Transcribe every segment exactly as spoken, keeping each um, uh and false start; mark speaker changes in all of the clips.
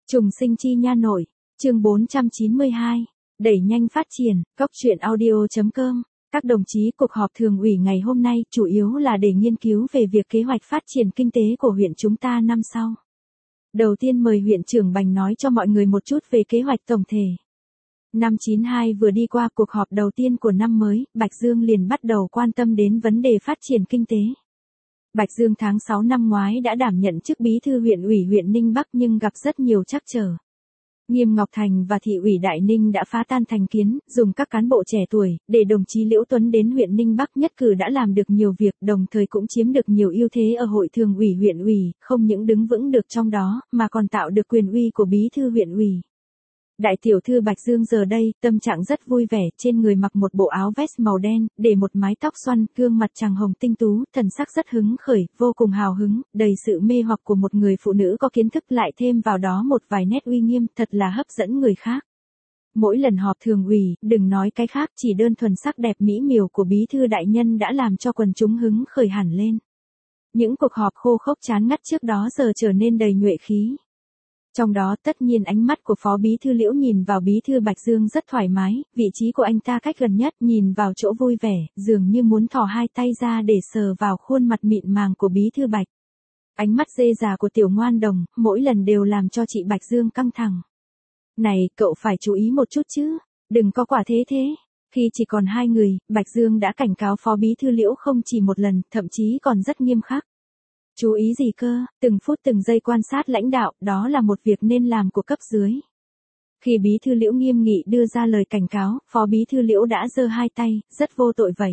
Speaker 1: Trùng sinh chi nha nội, chương bốn trăm chín mươi hai, đẩy nhanh phát triển, góc truyện audio.com. Các đồng chí cuộc họp thường ủy ngày hôm nay chủ yếu là để nghiên cứu về việc kế hoạch phát triển kinh tế của huyện chúng ta năm sau. Đầu tiên mời huyện trưởng Bành nói cho mọi người một chút về kế hoạch tổng thể. Năm chín hai vừa đi qua, cuộc họp đầu tiên của năm mới, Bạch Dương liền bắt đầu quan tâm đến vấn đề phát triển kinh tế. Bạch Dương tháng sáu năm ngoái đã đảm nhận chức bí thư huyện ủy huyện Ninh Bắc nhưng gặp rất nhiều trắc trở. Nghiêm Ngọc Thành và thị ủy Đại Ninh đã phá tan thành kiến, dùng các cán bộ trẻ tuổi, để đồng chí Liễu Tuấn đến huyện Ninh Bắc nhất cử đã làm được nhiều việc, đồng thời cũng chiếm được nhiều ưu thế ở hội thường ủy huyện ủy, không những đứng vững được trong đó, mà còn tạo được quyền uy của bí thư huyện ủy. Đại tiểu thư Bạch Dương giờ đây, tâm trạng rất vui vẻ, trên người mặc một bộ áo vest màu đen, để một mái tóc xoăn, gương mặt tràng hồng tinh tú, thần sắc rất hứng khởi, vô cùng hào hứng, đầy sự mê hoặc của một người phụ nữ có kiến thức, lại thêm vào đó một vài nét uy nghiêm, thật là hấp dẫn người khác. Mỗi lần họp thường ủy, đừng nói cái khác, chỉ đơn thuần sắc đẹp mỹ miều của bí thư đại nhân đã làm cho quần chúng hứng khởi hẳn lên. Những cuộc họp khô khốc chán ngắt trước đó giờ trở nên đầy nhuệ khí. Trong đó tất nhiên ánh mắt của Phó Bí Thư Liễu nhìn vào Bí Thư Bạch Dương rất thoải mái, vị trí của anh ta cách gần nhất, nhìn vào chỗ vui vẻ, dường như muốn thò hai tay ra để sờ vào khuôn mặt mịn màng của Bí Thư Bạch. Ánh mắt dê già của tiểu ngoan đồng, mỗi lần đều làm cho chị Bạch Dương căng thẳng. Này, cậu phải chú ý một chút chứ, đừng có quả thế thế. Khi chỉ còn hai người, Bạch Dương đã cảnh cáo Phó Bí Thư Liễu không chỉ một lần, thậm chí còn rất nghiêm khắc. Chú ý gì cơ, từng phút từng giây quan sát lãnh đạo, đó là một việc nên làm của cấp dưới. Khi Bí Thư Liễu nghiêm nghị đưa ra lời cảnh cáo, Phó Bí Thư Liễu đã giơ hai tay, rất vô tội vậy.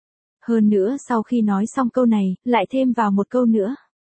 Speaker 1: Hơn nữa sau khi nói xong câu này, lại thêm vào một câu nữa.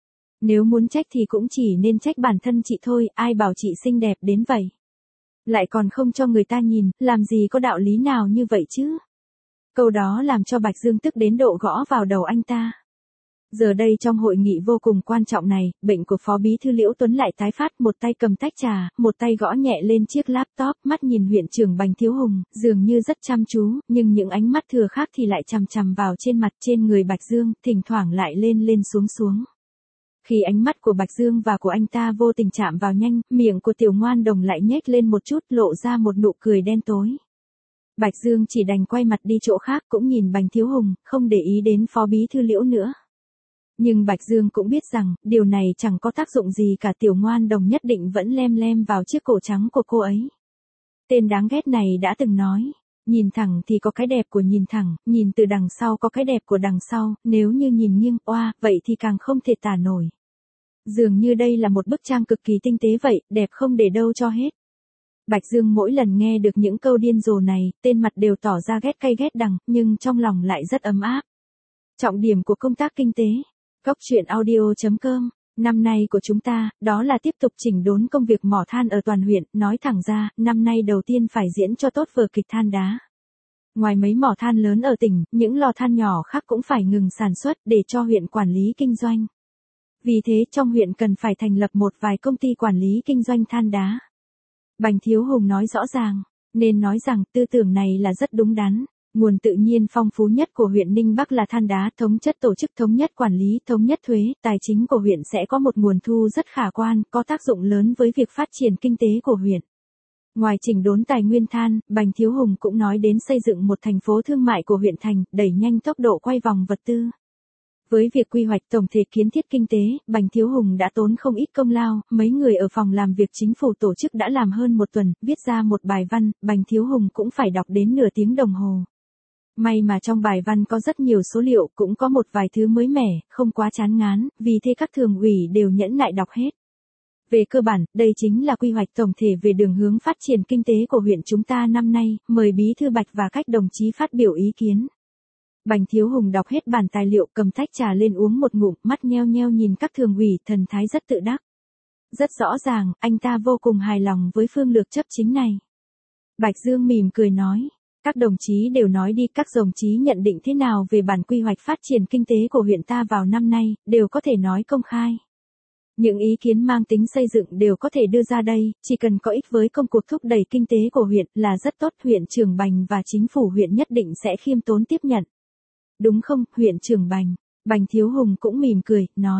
Speaker 1: Nếu muốn trách thì cũng chỉ nên trách bản thân chị thôi, ai bảo chị xinh đẹp đến vậy. Lại còn không cho người ta nhìn, làm gì có đạo lý nào như vậy chứ. Câu đó làm cho Bạch Dương tức đến độ gõ vào đầu anh ta. Giờ đây trong hội nghị vô cùng quan trọng này, bệnh của Phó Bí Thư Liễu Tuấn lại tái phát, một tay cầm tách trà, một tay gõ nhẹ lên chiếc laptop, mắt nhìn huyện trưởng Bành Thiếu Hùng, dường như rất chăm chú, nhưng những ánh mắt thừa khác thì lại chằm chằm vào trên mặt trên người Bạch Dương, thỉnh thoảng lại lên lên xuống xuống. Khi ánh mắt của Bạch Dương và của anh ta vô tình chạm vào nhanh, miệng của tiểu ngoan đồng lại nhếch lên một chút, lộ ra một nụ cười đen tối. Bạch Dương chỉ đành quay mặt đi chỗ khác, cũng nhìn Bành Thiếu Hùng, không để ý đến Phó Bí Thư Liễu nữa. Nhưng Bạch Dương cũng biết rằng, điều này chẳng có tác dụng gì cả, tiểu ngoan đồng nhất định vẫn lem lem vào chiếc cổ trắng của cô ấy. Tên đáng ghét này đã từng nói, nhìn thẳng thì có cái đẹp của nhìn thẳng, nhìn từ đằng sau có cái đẹp của đằng sau, nếu như nhìn nghiêng, oa, vậy thì càng không thể tả nổi. Dường như đây là một bức tranh cực kỳ tinh tế vậy, đẹp không để đâu cho hết. Bạch Dương mỗi lần nghe được những câu điên rồ này, tên mặt đều tỏ ra ghét cay ghét đắng, nhưng trong lòng lại rất ấm áp. Trọng điểm của công tác kinh tế. Góc truyện audio.com, năm nay của chúng ta, đó là tiếp tục chỉnh đốn công việc mỏ than ở toàn huyện, nói thẳng ra, năm nay đầu tiên phải diễn cho tốt vở kịch than đá. Ngoài mấy mỏ than lớn ở tỉnh, những lò than nhỏ khác cũng phải ngừng sản xuất để cho huyện quản lý kinh doanh. Vì thế trong huyện cần phải thành lập một vài công ty quản lý kinh doanh than đá. Bành Thiếu Hùng nói rõ ràng, nên nói rằng tư tưởng này là rất đúng đắn. Nguồn tự nhiên phong phú nhất của huyện Ninh Bắc là than đá, thống chất tổ chức, thống nhất quản lý, thống nhất thuế, tài chính của huyện sẽ có một nguồn thu rất khả quan, có tác dụng lớn với việc phát triển kinh tế của huyện. Ngoài chỉnh đốn tài nguyên than, Bành Thiếu Hùng cũng nói đến xây dựng một thành phố thương mại của huyện thành, đẩy nhanh tốc độ quay vòng vật tư. Với việc quy hoạch tổng thể kiến thiết kinh tế, Bành Thiếu Hùng đã tốn không ít công lao, mấy người ở phòng làm việc chính phủ tổ chức đã làm hơn một tuần, viết ra một bài văn, Bành Thiếu Hùng cũng phải đọc đến nửa tiếng đồng hồ. May mà trong bài văn có rất nhiều số liệu, cũng có một vài thứ mới mẻ, không quá chán ngán, vì thế các thường ủy đều nhẫn nại đọc hết. Về cơ bản, đây chính là quy hoạch tổng thể về đường hướng phát triển kinh tế của huyện chúng ta năm nay, mời Bí Thư Bạch và các đồng chí phát biểu ý kiến. Bành Thiếu Hùng đọc hết bản tài liệu, cầm tách trà lên uống một ngụm, mắt nheo nheo nhìn các thường ủy, thần thái rất tự đắc. Rất rõ ràng, anh ta vô cùng hài lòng với phương lược chấp chính này. Bạch Dương mỉm cười nói. Các đồng chí đều nói đi, các đồng chí nhận định thế nào về bản quy hoạch phát triển kinh tế của huyện ta vào năm nay, đều có thể nói công khai. Những ý kiến mang tính xây dựng đều có thể đưa ra đây, chỉ cần có ích với công cuộc thúc đẩy kinh tế của huyện là rất tốt, huyện trưởng Bành và chính phủ huyện nhất định sẽ khiêm tốn tiếp nhận. Đúng không, huyện trưởng Bành? Bành Thiếu Hùng cũng mỉm cười, nói.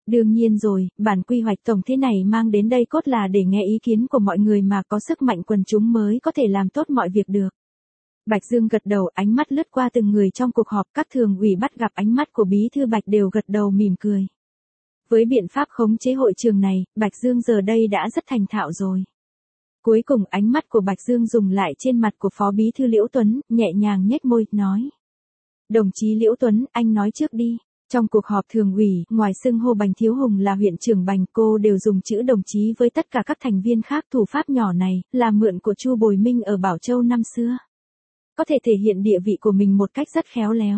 Speaker 1: Đương nhiên rồi, bản quy hoạch tổng thế này mang đến đây cốt là để nghe ý kiến của mọi người mà có sức mạnh quần chúng mới có thể làm tốt mọi việc được. Bạch Dương gật đầu, ánh mắt lướt qua từng người trong cuộc họp, các thường ủy bắt gặp ánh mắt của bí thư Bạch đều gật đầu mỉm cười. Với biện pháp khống chế hội trường này, Bạch Dương giờ đây đã rất thành thạo rồi. Cuối cùng ánh mắt của Bạch Dương dùng lại trên mặt của Phó Bí thư Liễu Tuấn, nhẹ nhàng nhếch môi, nói. Đồng chí Liễu Tuấn, anh nói trước đi. Trong cuộc họp thường ủy, ngoài xưng hô Bành Thiếu Hùng là huyện trưởng Bành, cô đều dùng chữ đồng chí với tất cả các thành viên khác. Thủ pháp nhỏ này, là mượn của Chu Bồi Minh ở Bảo Châu năm xưa. Có thể thể hiện địa vị của mình một cách rất khéo léo.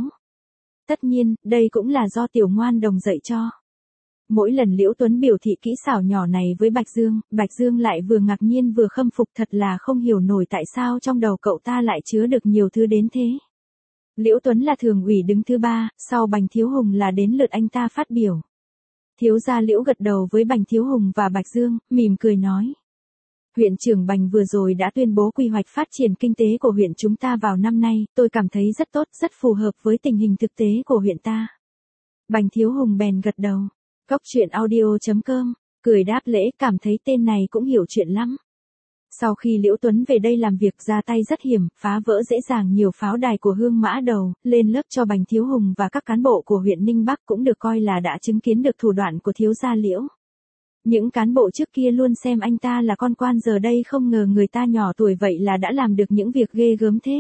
Speaker 1: Tất nhiên, đây cũng là do Tiểu Ngoan Đồng dạy cho. Mỗi lần Liễu Tuấn biểu thị kỹ xảo nhỏ này với Bạch Dương, Bạch Dương lại vừa ngạc nhiên vừa khâm phục, thật là không hiểu nổi tại sao trong đầu cậu ta lại chứa được nhiều thứ đến thế. Liễu Tuấn là thường ủy đứng thứ ba, sau Bành Thiếu Hùng là đến lượt anh ta phát biểu. Thiếu gia Liễu gật đầu với Bành Thiếu Hùng và Bạch Dương, mỉm cười nói. Huyện trưởng Bành vừa rồi đã tuyên bố quy hoạch phát triển kinh tế của huyện chúng ta vào năm nay, tôi cảm thấy rất tốt, rất phù hợp với tình hình thực tế của huyện ta. Bành Thiếu Hùng bèn gật đầu. Cốc truyện audio chấm com, cười đáp lễ, cảm thấy tên này cũng hiểu chuyện lắm. Sau khi Liễu Tuấn về đây làm việc, ra tay rất hiểm, phá vỡ dễ dàng nhiều pháo đài của Hương Mã Đầu, lên lớp cho Bành Thiếu Hùng và các cán bộ của huyện Ninh Bắc, cũng được coi là đã chứng kiến được thủ đoạn của thiếu gia Liễu. Những cán bộ trước kia luôn xem anh ta là con quan, giờ đây không ngờ người ta nhỏ tuổi vậy là đã làm được những việc ghê gớm thế.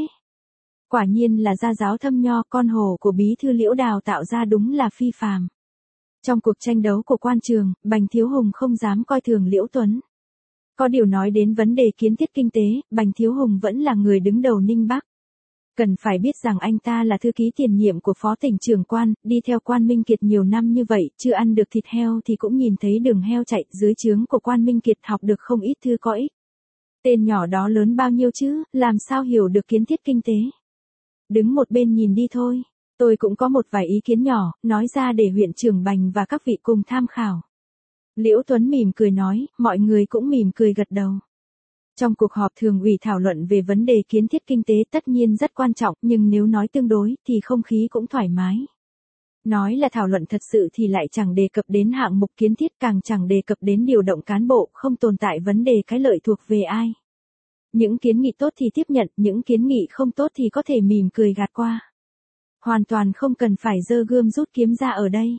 Speaker 1: Quả nhiên là gia giáo thâm nho, con hổ của bí thư Liễu đào tạo ra đúng là phi phàm. Trong cuộc tranh đấu của quan trường, Bành Thiếu Hùng không dám coi thường Liễu Tuấn. Có điều nói đến vấn đề kiến thiết kinh tế, Bành Thiếu Hùng vẫn là người đứng đầu Ninh Bắc. Cần phải biết rằng anh ta là thư ký tiền nhiệm của Phó tỉnh trưởng Quan, đi theo Quan Minh Kiệt nhiều năm như vậy, chưa ăn được thịt heo thì cũng nhìn thấy đường heo chạy, dưới trướng của Quan Minh Kiệt học được không ít thư có ích. Tên nhỏ đó lớn bao nhiêu chứ, làm sao hiểu được kiến thiết kinh tế. Đứng một bên nhìn đi thôi. Tôi cũng có một vài ý kiến nhỏ, nói ra để huyện trưởng Bành và các vị cùng tham khảo. Liễu Tuấn mỉm cười nói, mọi người cũng mỉm cười gật đầu. Trong cuộc họp thường ủy thảo luận về vấn đề kiến thiết kinh tế tất nhiên rất quan trọng, nhưng nếu nói tương đối thì không khí cũng thoải mái. Nói là thảo luận thật sự thì lại chẳng đề cập đến hạng mục kiến thiết, càng chẳng đề cập đến điều động cán bộ, không tồn tại vấn đề cái lợi thuộc về ai. Những kiến nghị tốt thì tiếp nhận, những kiến nghị không tốt thì có thể mỉm cười gạt qua. Hoàn toàn không cần phải giơ gươm rút kiếm ra ở đây.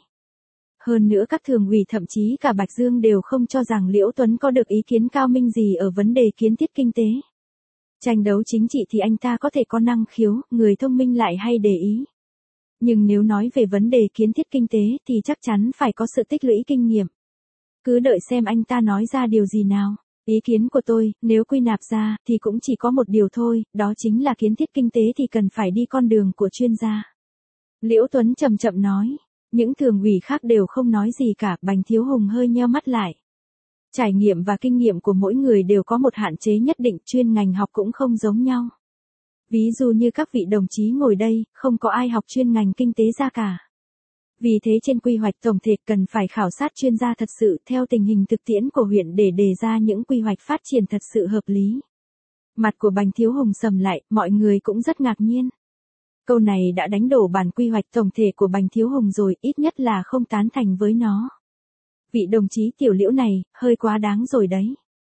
Speaker 1: Hơn nữa các thường ủy thậm chí cả Bạch Dương đều không cho rằng Liễu Tuấn có được ý kiến cao minh gì ở vấn đề kiến thiết kinh tế. Tranh đấu chính trị thì anh ta có thể có năng khiếu, người thông minh lại hay để ý. Nhưng nếu nói về vấn đề kiến thiết kinh tế thì chắc chắn phải có sự tích lũy kinh nghiệm. Cứ đợi xem anh ta nói ra điều gì nào. Ý kiến của tôi, nếu quy nạp ra, thì cũng chỉ có một điều thôi, đó chính là kiến thiết kinh tế thì cần phải đi con đường của chuyên gia. Liễu Tuấn chậm chậm nói. Những thường ủy khác đều không nói gì cả, Bành Thiếu Hùng hơi nheo mắt lại. Trải nghiệm và kinh nghiệm của mỗi người đều có một hạn chế nhất định, chuyên ngành học cũng không giống nhau. Ví dụ như các vị đồng chí ngồi đây, không có ai học chuyên ngành kinh tế ra cả. Vì thế trên quy hoạch tổng thể cần phải khảo sát chuyên gia thật sự theo tình hình thực tiễn của huyện để đề ra những quy hoạch phát triển thật sự hợp lý. Mặt của Bành Thiếu Hùng sầm lại, mọi người cũng rất ngạc nhiên. Câu này đã đánh đổ bản quy hoạch tổng thể của Bành Thiếu Hùng rồi, ít nhất là không tán thành với nó. Vị đồng chí Tiểu Liễu này, hơi quá đáng rồi đấy.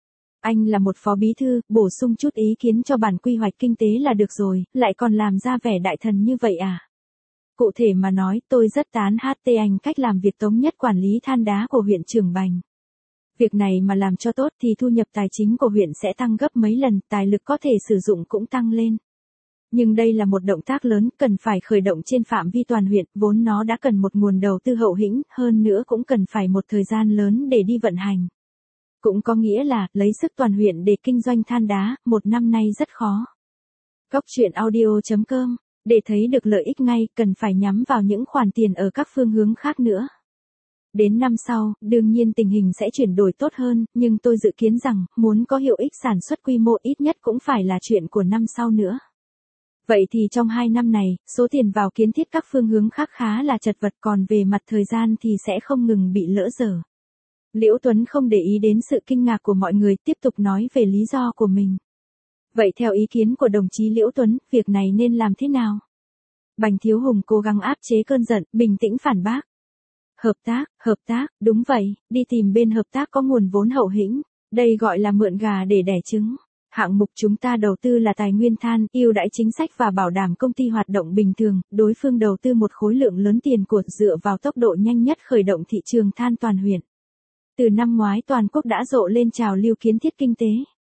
Speaker 1: Anh là một phó bí thư, bổ sung chút ý kiến cho bản quy hoạch kinh tế là được rồi, lại còn làm ra vẻ đại thần như vậy à? Cụ thể mà nói, tôi rất tán hát tê anh cách làm việc thống nhất quản lý than đá của huyện Trường Bành. Việc này mà làm cho tốt thì thu nhập tài chính của huyện sẽ tăng gấp mấy lần, tài lực có thể sử dụng cũng tăng lên. Nhưng đây là một động tác lớn, cần phải khởi động trên phạm vi toàn huyện, vốn nó đã cần một nguồn đầu tư hậu hĩnh, hơn nữa cũng cần phải một thời gian lớn để đi vận hành. Cũng có nghĩa là, lấy sức toàn huyện để kinh doanh than đá, một năm nay rất khó. Cốc truyện audio chấm com, để thấy được lợi ích ngay, cần phải nhắm vào những khoản tiền ở các phương hướng khác nữa. Đến năm sau, đương nhiên tình hình sẽ chuyển đổi tốt hơn, nhưng tôi dự kiến rằng, muốn có hiệu ích sản xuất quy mô ít nhất cũng phải là chuyện của năm sau nữa. Vậy thì trong hai năm này, số tiền vào kiến thiết các phương hướng khác khá là chật vật, còn về mặt thời gian thì sẽ không ngừng bị lỡ dở. Liễu Tuấn không để ý đến sự kinh ngạc của mọi người, tiếp tục nói về lý do của mình. Vậy theo ý kiến của đồng chí Liễu Tuấn, việc này nên làm thế nào? Bành Thiếu Hùng cố gắng áp chế cơn giận, bình tĩnh phản bác. Hợp tác, hợp tác, đúng vậy, đi tìm bên hợp tác có nguồn vốn hậu hĩnh, đây gọi là mượn gà để đẻ trứng. Hạng mục chúng ta đầu tư là tài nguyên than, ưu đãi chính sách và bảo đảm công ty hoạt động bình thường, đối phương đầu tư một khối lượng lớn tiền của dựa vào tốc độ nhanh nhất khởi động thị trường than toàn huyện. Từ năm ngoái toàn quốc đã rộ lên trào lưu kiến thiết kinh tế.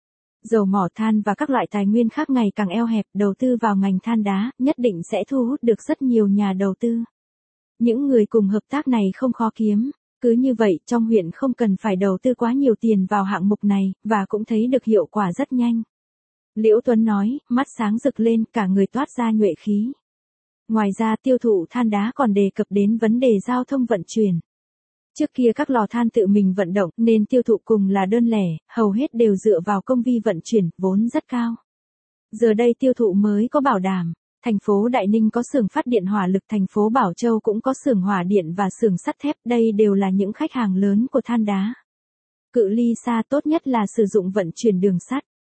Speaker 1: Dầu mỏ than và các loại tài nguyên khác ngày càng eo hẹp, đầu tư vào ngành than đá, nhất định sẽ thu hút được rất nhiều nhà đầu tư. Những người cùng hợp tác này không khó kiếm, cứ như vậy trong huyện không cần phải đầu tư quá nhiều tiền vào hạng mục này, và cũng thấy được hiệu quả rất nhanh. Liễu Tuấn nói, mắt sáng rực lên, cả người toát ra nhuệ khí. Ngoài ra tiêu thụ than đá còn đề cập đến vấn đề giao thông vận chuyển. Trước kia các lò than tự mình vận động nên tiêu thụ cùng là đơn lẻ, hầu hết đều dựa vào công ty vận chuyển, vốn rất cao. Giờ đây tiêu thụ mới có bảo đảm. Thành phố Đại Ninh có xưởng phát điện hỏa lực, thành phố Bảo Châu cũng có xưởng hỏa điện và xưởng sắt thép, đây đều là những khách hàng lớn của than đá. Cự ly xa tốt nhất là sử dụng vận chuyển đường sắt.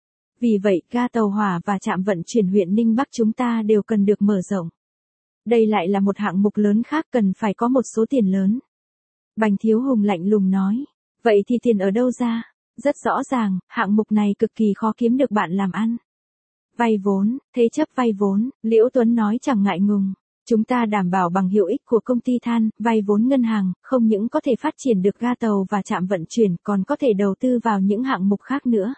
Speaker 1: Vì vậy, ga tàu hỏa và trạm vận chuyển huyện Ninh Bắc chúng ta đều cần được mở rộng. Đây lại là một hạng mục lớn khác cần phải có một số tiền lớn. Bành Thiếu Hùng lạnh lùng nói, vậy thì tiền ở đâu ra? Rất rõ ràng, hạng mục này cực kỳ khó kiếm được bạn làm ăn. Vay vốn, thế chấp vay vốn, Liễu Tuấn nói chẳng ngại ngùng. Chúng ta đảm bảo bằng hiệu ích của công ty than, vay vốn ngân hàng, không những có thể phát triển được ga tàu và trạm vận chuyển, còn có thể đầu tư vào những hạng mục khác nữa.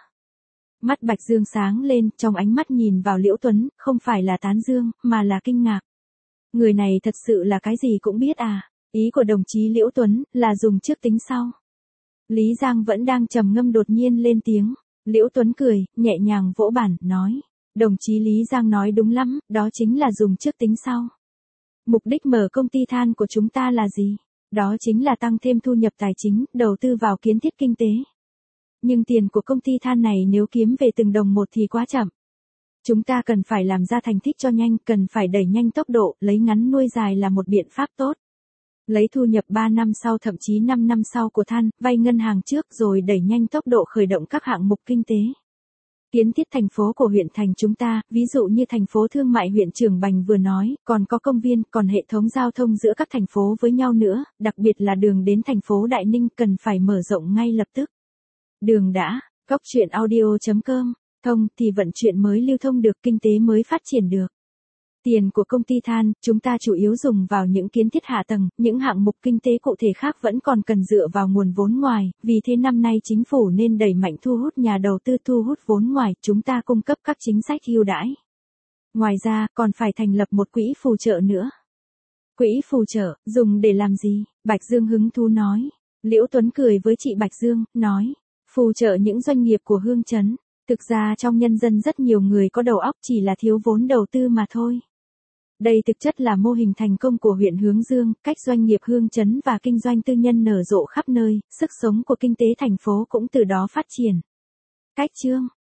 Speaker 1: Mắt Bạch Dương sáng lên, trong ánh mắt nhìn vào Liễu Tuấn, không phải là tán dương, mà là kinh ngạc. Người này thật sự là cái gì cũng biết à? Ý của đồng chí Liễu Tuấn là dùng trước tính sau. Lý Giang vẫn đang trầm ngâm đột nhiên lên tiếng. Liễu Tuấn cười, nhẹ nhàng vỗ bàn, nói. Đồng chí Lý Giang nói đúng lắm, đó chính là dùng trước tính sau. Mục đích mở công ty than của chúng ta là gì? Đó chính là tăng thêm thu nhập tài chính, đầu tư vào kiến thiết kinh tế. Nhưng tiền của công ty than này nếu kiếm về từng đồng một thì quá chậm. Chúng ta cần phải làm ra thành tích cho nhanh, cần phải đẩy nhanh tốc độ, lấy ngắn nuôi dài là một biện pháp tốt. Lấy thu nhập ba năm sau thậm chí năm năm sau của than, vay ngân hàng trước rồi đẩy nhanh tốc độ khởi động các hạng mục kinh tế. Kiến thiết thành phố của huyện thành chúng ta, ví dụ như thành phố thương mại huyện Trường Bành vừa nói, còn có công viên, còn hệ thống giao thông giữa các thành phố với nhau nữa, đặc biệt là đường đến thành phố Đại Ninh cần phải mở rộng ngay lập tức. Đường đã, góc truyện audio chấm com, thông thì vận chuyển mới lưu thông được, kinh tế mới phát triển được. Tiền của công ty than, chúng ta chủ yếu dùng vào những kiến thiết hạ tầng, những hạng mục kinh tế cụ thể khác vẫn còn cần dựa vào nguồn vốn ngoài, vì thế năm nay chính phủ nên đẩy mạnh thu hút nhà đầu tư, thu hút vốn ngoài, chúng ta cung cấp các chính sách ưu đãi. Ngoài ra, còn phải thành lập một quỹ phù trợ nữa. Quỹ phù trợ, dùng để làm gì? Bạch Dương hứng thú nói. Liễu Tuấn cười với chị Bạch Dương, nói, phù trợ những doanh nghiệp của Hương Trấn. Thực ra trong nhân dân rất nhiều người có đầu óc, chỉ là thiếu vốn đầu tư mà thôi. Đây thực chất là mô hình thành công của huyện Hướng Dương, cách doanh nghiệp Hương Trấn và kinh doanh tư nhân nở rộ khắp nơi, sức sống của kinh tế thành phố cũng từ đó phát triển. Cách chương